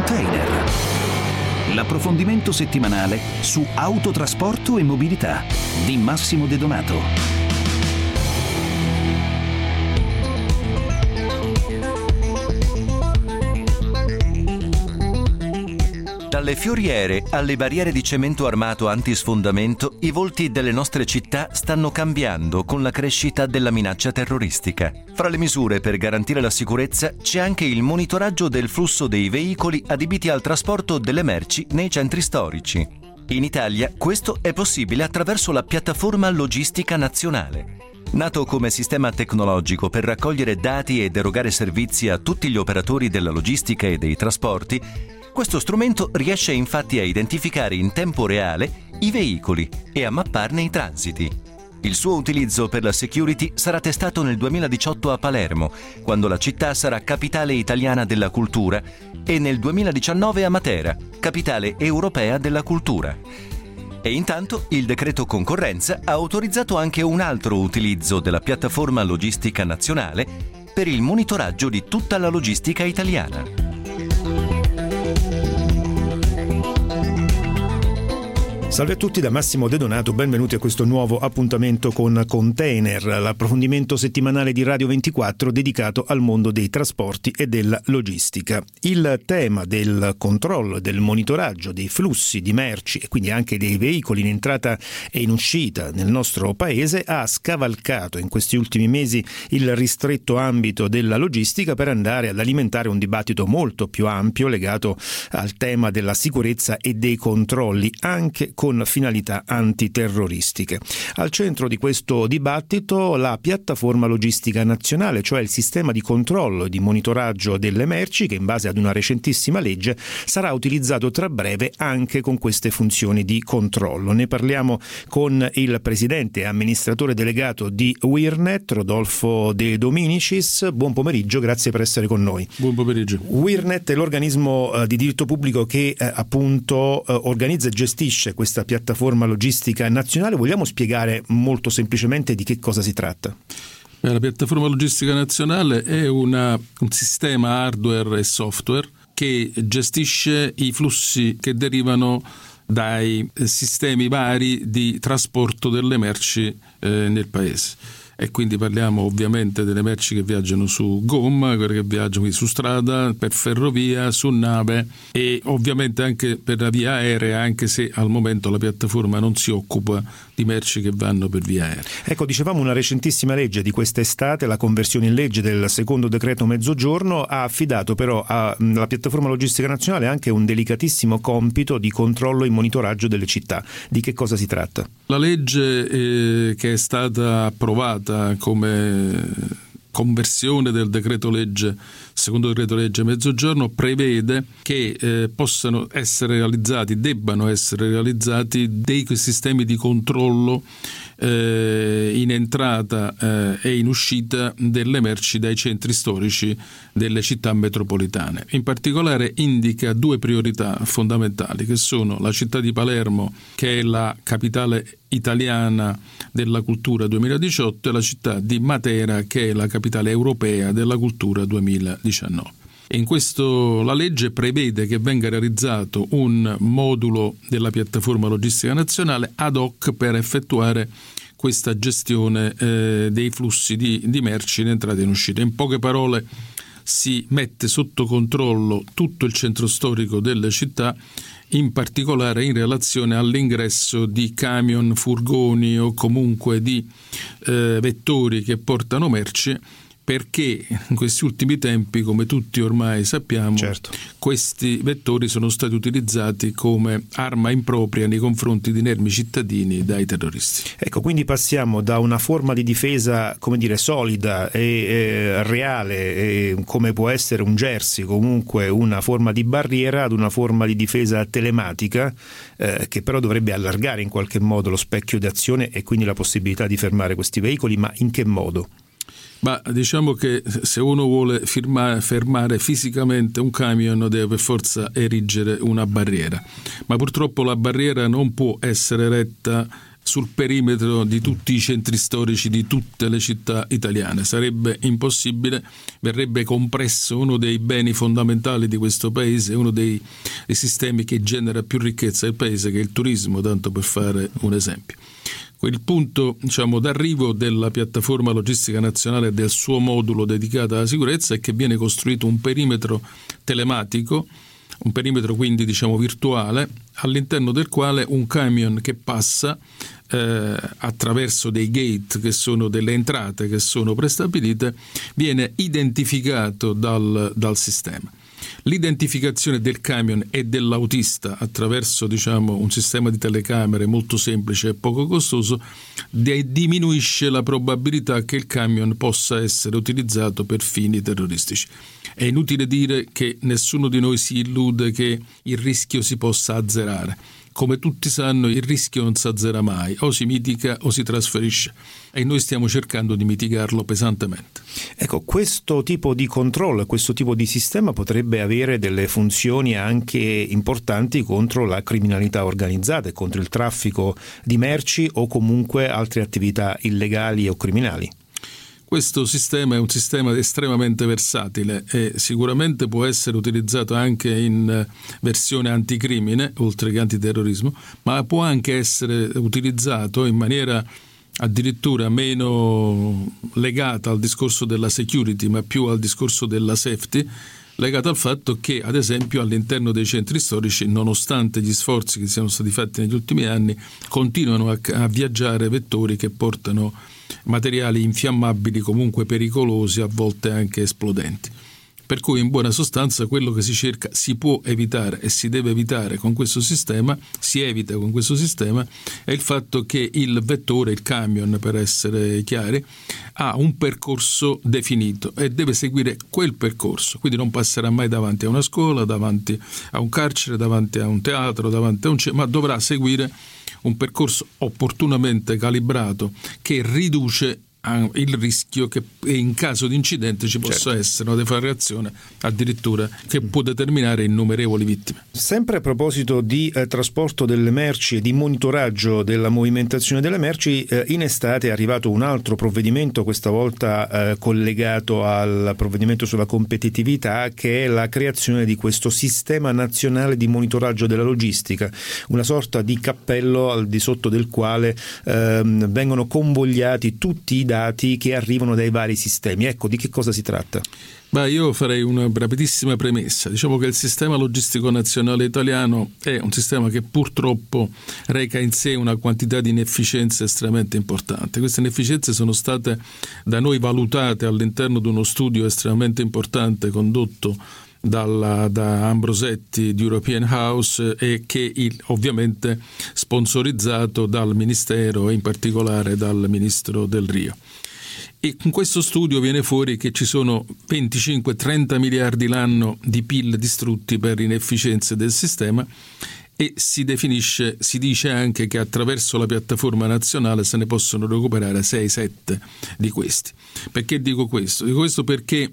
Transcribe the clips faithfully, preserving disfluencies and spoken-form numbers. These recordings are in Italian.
Container. L'approfondimento settimanale su autotrasporto e mobilità di Massimo De Donato. Dalle fioriere alle barriere di cemento armato antisfondamento, i volti delle nostre città stanno cambiando con la crescita della minaccia terroristica. Fra le misure per garantire la sicurezza c'è anche il monitoraggio del flusso dei veicoli adibiti al trasporto delle merci nei centri storici. In Italia questo è possibile attraverso la piattaforma logistica nazionale. Nato come sistema tecnologico per raccogliere dati ed erogare servizi a tutti gli operatori della logistica e dei trasporti, questo strumento riesce infatti a identificare in tempo reale i veicoli e a mapparne i transiti. Il suo utilizzo per la security sarà testato nel duemiladiciotto a Palermo, quando la città sarà capitale italiana della cultura, e nel duemiladiciannove a Matera, capitale europea della cultura. E intanto il decreto concorrenza ha autorizzato anche un altro utilizzo della piattaforma logistica nazionale per il monitoraggio di tutta la logistica italiana. Salve a tutti da Massimo De Donato, benvenuti a questo nuovo appuntamento con Container, l'approfondimento settimanale di Radio ventiquattro dedicato al mondo dei trasporti e della logistica. Il tema del controllo e del monitoraggio dei flussi di merci e quindi anche dei veicoli in entrata e in uscita nel nostro paese ha scavalcato in questi ultimi mesi il ristretto ambito della logistica per andare ad alimentare un dibattito molto più ampio legato al tema della sicurezza e dei controlli, anche con finalità antiterroristiche. Al centro di questo dibattito la piattaforma logistica nazionale, cioè il sistema di controllo e di monitoraggio delle merci che in base ad una recentissima legge sarà utilizzato tra breve anche con queste funzioni di controllo. Ne parliamo con il presidente e amministratore delegato di Wirnet, Rodolfo De Dominicis. Buon pomeriggio, grazie per essere con noi. Buon pomeriggio. Wirnet è l'organismo eh, di diritto pubblico che eh, appunto eh, organizza e gestisce questa piattaforma logistica nazionale. Vogliamo spiegare molto semplicemente di che cosa si tratta? Beh, la piattaforma logistica nazionale è una, un sistema hardware e software che gestisce i flussi che derivano dai sistemi vari di trasporto delle merci eh, nel paese. E quindi parliamo ovviamente delle merci che viaggiano su gomma, quelle che viaggiano su strada, per ferrovia, su nave e ovviamente anche per la via aerea, anche se al momento la piattaforma non si occupa di merci che vanno per via aerea. Ecco, dicevamo una recentissima legge di quest'estate, la conversione in legge del secondo decreto mezzogiorno, ha affidato però alla piattaforma logistica nazionale anche un delicatissimo compito di controllo e monitoraggio delle città. Di che cosa si tratta? La legge eh, che è stata approvata come conversione del decreto legge, secondo decreto legge mezzogiorno, prevede che eh, possano essere realizzati, debbano essere realizzati dei sistemi di controllo eh, in entrata eh, e in uscita delle merci dai centri storici delle città metropolitane. In particolare indica due priorità fondamentali, che sono la città di Palermo, che è la capitale italiana della cultura duemiladiciotto, e la città di Matera, che è la capitale europea della cultura duemiladiciannove. E in questo la legge prevede che venga realizzato un modulo della piattaforma logistica nazionale ad hoc per effettuare questa gestione eh, dei flussi di, di merci in entrata e in uscita. In poche parole, si mette sotto controllo tutto il centro storico delle città, in particolare in relazione all'ingresso di camion, furgoni o comunque di eh, vettori che portano merci, perché in questi ultimi tempi, come tutti ormai sappiamo, certo, questi vettori sono stati utilizzati come arma impropria nei confronti di inermi cittadini dai terroristi. Ecco, quindi passiamo da una forma di difesa, come dire, solida e eh, reale, e, come può essere un jersey, comunque una forma di barriera, ad una forma di difesa telematica eh, che però dovrebbe allargare in qualche modo lo specchio d'azione e quindi la possibilità di fermare questi veicoli, ma in che modo? Ma diciamo che se uno vuole firmare, fermare fisicamente un camion deve per forza erigere una barriera, ma purtroppo la barriera non può essere eretta sul perimetro di tutti i centri storici di tutte le città italiane. Sarebbe impossibile, verrebbe compresso uno dei beni fondamentali di questo paese, uno dei, dei sistemi che genera più ricchezza del paese, che è il turismo, tanto per fare un esempio. Il punto, diciamo, d'arrivo della piattaforma logistica nazionale e del suo modulo dedicato alla sicurezza è che viene costruito un perimetro telematico, un perimetro quindi diciamo virtuale, all'interno del quale un camion che passa eh, attraverso dei gate, che sono delle entrate che sono prestabilite, viene identificato dal, dal sistema. L'identificazione del camion e dell'autista attraverso diciamo un sistema di telecamere molto semplice e poco costoso diminuisce la probabilità che il camion possa essere utilizzato per fini terroristici. È inutile dire che nessuno di noi si illude che il rischio si possa azzerare. Come tutti sanno, il rischio non si azzera mai, o si mitiga o si trasferisce, e noi stiamo cercando di mitigarlo pesantemente. Ecco, questo tipo di controllo, questo tipo di sistema potrebbe avere delle funzioni anche importanti contro la criminalità organizzata e contro il traffico di merci o comunque altre attività illegali o criminali. Questo sistema è un sistema estremamente versatile e sicuramente può essere utilizzato anche in versione anticrimine, oltre che antiterrorismo, ma può anche essere utilizzato in maniera addirittura meno legata al discorso della security, ma più al discorso della safety, legato al fatto che, ad esempio, all'interno dei centri storici, nonostante gli sforzi che siano stati fatti negli ultimi anni, continuano a, a viaggiare vettori che portano materiali infiammabili, comunque pericolosi, a volte anche esplodenti. Per cui, in buona sostanza, quello che si cerca si può evitare e si deve evitare con questo sistema, si evita con questo sistema, è il fatto che il vettore, il camion per essere chiari, ha un percorso definito e deve seguire quel percorso, quindi non passerà mai davanti a una scuola, davanti a un carcere, davanti a un teatro, davanti a un c- ma dovrà seguire un percorso opportunamente calibrato che riduce il rischio che in caso di incidente ci possa certo. essere una deflagrazione addirittura che può determinare innumerevoli vittime. Sempre a proposito di eh, trasporto delle merci e di monitoraggio della movimentazione delle merci, eh, in estate è arrivato un altro provvedimento, questa volta eh, collegato al provvedimento sulla competitività, che è la creazione di questo sistema nazionale di monitoraggio della logistica, una sorta di cappello al di sotto del quale eh, vengono convogliati tutti i dati che arrivano dai vari sistemi. Ecco, di che cosa si tratta? Beh, io farei una rapidissima premessa. Diciamo che il sistema logistico nazionale italiano è un sistema che purtroppo reca in sé una quantità di inefficienze estremamente importante. Queste inefficienze sono state da noi valutate all'interno di uno studio estremamente importante condotto Dalla, da Ambrosetti di European House e che il, ovviamente sponsorizzato dal Ministero e in particolare dal Ministro Del Rio. E con questo studio viene fuori che ci sono venticinque trenta miliardi l'anno di P I L distrutti per inefficienze del sistema e si definisce, si dice anche che attraverso la piattaforma nazionale se ne possono recuperare sei sette di questi. Perché dico questo? Dico questo perché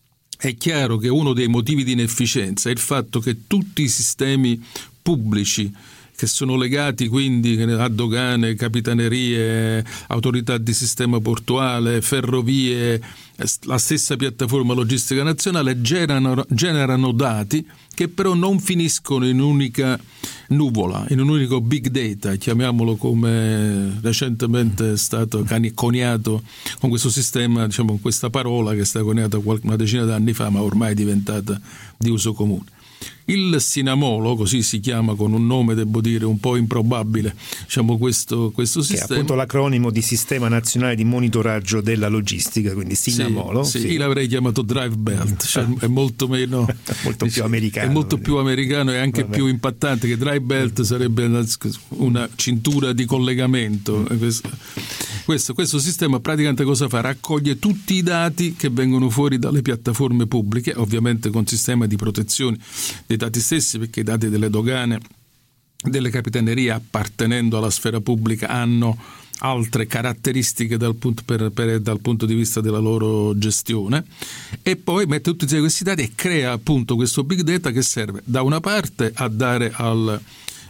è chiaro che uno dei motivi di inefficienza è il fatto che tutti i sistemi pubblici che sono legati quindi a dogane, capitanerie, autorità di sistema portuale, ferrovie, la stessa piattaforma logistica nazionale generano, generano dati che però non finiscono in un'unica nuvola, in un unico big data, chiamiamolo come recentemente è stato coniato con questo sistema, diciamo con questa parola che è stata coniata una decina d'anni fa ma ormai è diventata di uso comune. Il Sinamolo, così si chiama con un nome, devo dire, un po' improbabile, diciamo questo, questo sistema. Che è appunto l'acronimo di Sistema Nazionale di Monitoraggio della Logistica, quindi Sinamolo. Sì, sì. Io l'avrei chiamato Drive Belt, cioè è molto meno... molto più americano. È molto più americano e anche Vabbè. più impattante, che Drive Belt sarebbe una, una cintura di collegamento. Questo, questo, questo sistema praticamente cosa fa? Raccoglie tutti i dati che vengono fuori dalle piattaforme pubbliche, ovviamente con sistema di protezione dei dati stessi, perché i dati delle dogane, delle capitanerie appartenendo alla sfera pubblica hanno altre caratteristiche dal punto, per, per, dal punto di vista della loro gestione, e poi mette tutti questi dati e crea appunto questo big data che serve da una parte a dare al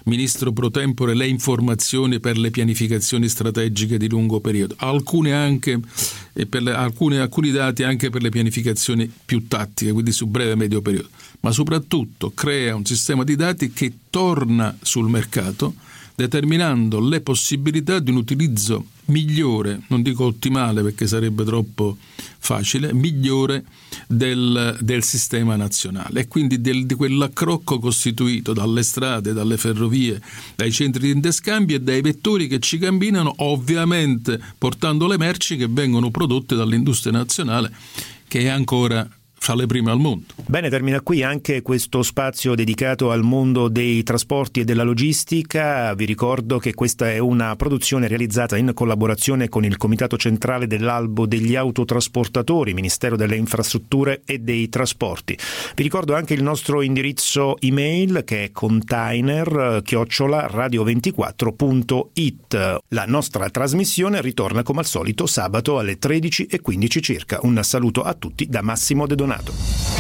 ministro pro tempore le informazioni per le pianificazioni strategiche di lungo periodo, alcune anche e per le, alcune, alcuni dati anche per le pianificazioni più tattiche, quindi su breve e medio periodo, ma soprattutto crea un sistema di dati che torna sul mercato, determinando le possibilità di un utilizzo migliore, non dico ottimale perché sarebbe troppo facile, migliore del, del sistema nazionale e quindi del, di quell'accrocco costituito dalle strade, dalle ferrovie, dai centri di interscambio e dai vettori che ci camminano, ovviamente portando le merci che vengono prodotte dall'industria nazionale, che è ancora fra le prime al mondo. Bene, termina qui anche questo spazio dedicato al mondo dei trasporti e della logistica. Vi ricordo che questa è una produzione realizzata in collaborazione con il Comitato Centrale dell'Albo degli Autotrasportatori, Ministero delle Infrastrutture e dei Trasporti. Vi ricordo anche il nostro indirizzo email che è container chiocciola radio ventiquattro punto it. La nostra trasmissione ritorna come al solito sabato alle tredici e quindici circa. Un saluto a tutti da Massimo De Donato.